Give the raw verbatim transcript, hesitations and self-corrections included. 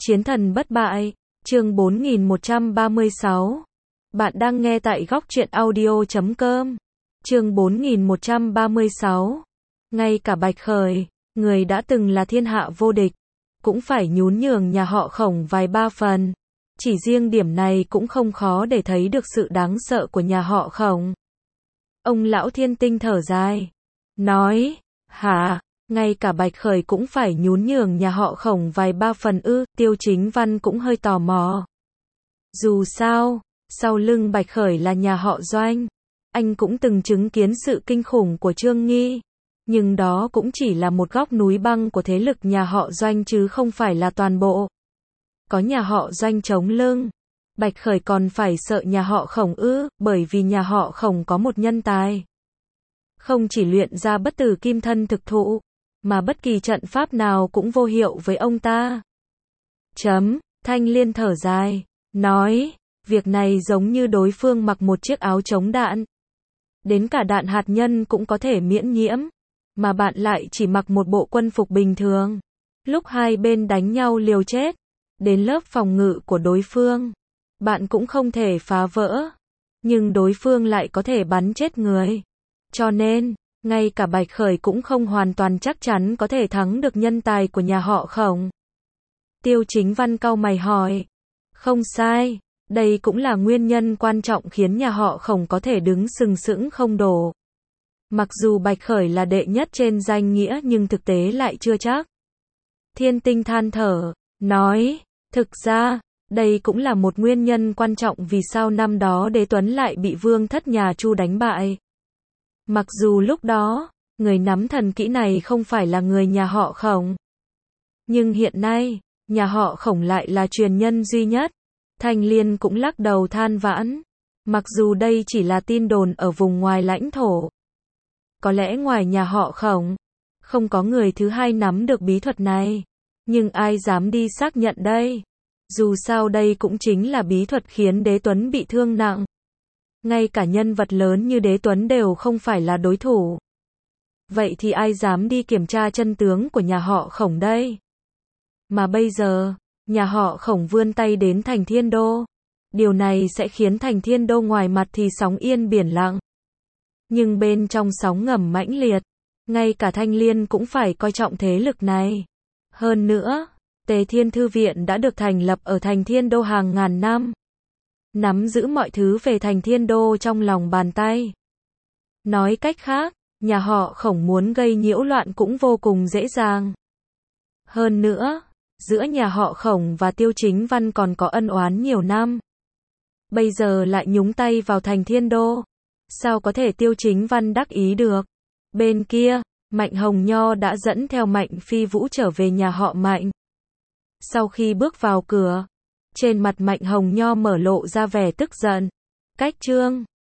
Chiến thần bất bại, chương bốn nghìn một trăm ba mươi sáu. Bạn đang nghe tại góc truyện audio chấm com. Chương bốn nghìn một trăm ba mươi sáu. Ngay cả Bạch Khởi, người đã từng là thiên hạ vô địch, cũng phải nhún nhường nhà họ Khổng vài ba phần. Chỉ riêng điểm này cũng không khó để thấy được sự đáng sợ của nhà họ Khổng. Ông lão Thiên Tinh thở dài, nói, hả, ngay cả Bạch Khởi cũng phải nhún nhường nhà họ Khổng vài ba phần ư? Tiêu Chính Văn cũng hơi tò mò. Dù sao, sau lưng Bạch Khởi là nhà họ Doanh. Anh cũng từng chứng kiến sự kinh khủng của Trương Nghi. Nhưng đó cũng chỉ là một góc núi băng của thế lực nhà họ Doanh chứ không phải là toàn bộ. Có nhà họ Doanh chống lưng, Bạch Khởi còn phải sợ nhà họ Khổng ư? Bởi vì nhà họ Khổng có một nhân tài. Không chỉ luyện ra bất tử kim thân thực thụ, mà bất kỳ trận pháp nào cũng vô hiệu với ông ta. Chấm, Thanh Liên thở dài, nói, việc này giống như đối phương mặc một chiếc áo chống đạn. Đến cả đạn hạt nhân cũng có thể miễn nhiễm, mà bạn lại chỉ mặc một bộ quân phục bình thường. Lúc hai bên đánh nhau liều chết, đến lớp phòng ngự của đối phương, bạn cũng không thể phá vỡ, nhưng đối phương lại có thể bắn chết người. Cho nên, ngay cả Bạch Khởi cũng không hoàn toàn chắc chắn có thể thắng được nhân tài của nhà họ Khổng. Tiêu Chính Văn cau mày hỏi, không sai, đây cũng là nguyên nhân quan trọng khiến nhà họ Khổng có thể đứng sừng sững không đổ. Mặc dù Bạch Khởi là đệ nhất trên danh nghĩa nhưng thực tế lại chưa chắc. Thiên Tinh than thở, nói, thực ra, đây cũng là một nguyên nhân quan trọng vì sao năm đó Đế Tuấn lại bị vương thất nhà Chu đánh bại. Mặc dù lúc đó, người nắm thần kỹ này không phải là người nhà họ Khổng. Nhưng hiện nay, nhà họ Khổng lại là truyền nhân duy nhất. Thanh Liên cũng lắc đầu than vãn. Mặc dù đây chỉ là tin đồn ở vùng ngoài lãnh thổ. Có lẽ ngoài nhà họ Khổng, không có người thứ hai nắm được bí thuật này. Nhưng ai dám đi xác nhận đây? Dù sao đây cũng chính là bí thuật khiến Đế Tuấn bị thương nặng. Ngay cả nhân vật lớn như Đế Tuấn đều không phải là đối thủ. Vậy thì ai dám đi kiểm tra chân tướng của nhà họ Khổng đây? Mà bây giờ, nhà họ Khổng vươn tay đến thành Thiên Đô. Điều này sẽ khiến thành Thiên Đô ngoài mặt thì sóng yên biển lặng. Nhưng bên trong sóng ngầm mãnh liệt, ngay cả Thanh Liên cũng phải coi trọng thế lực này. Hơn nữa, Tề Thiên Thư Viện đã được thành lập ở thành Thiên Đô hàng ngàn năm. Nắm giữ mọi thứ về thành Thiên Đô trong lòng bàn tay. Nói cách khác, nhà họ Khổng muốn gây nhiễu loạn cũng vô cùng dễ dàng. Hơn nữa, giữa nhà họ Khổng và Tiêu Chính Văn còn có ân oán nhiều năm. Bây giờ lại nhúng tay vào thành Thiên Đô. Sao có thể Tiêu Chính Văn đắc ý được? Bên kia, Mạnh Hồng Nho đã dẫn theo Mạnh Phi Vũ trở về nhà họ Mạnh. Sau khi bước vào cửa, trên mặt Mạnh Hồng Nho mở lộ ra vẻ tức giận. Cách Trương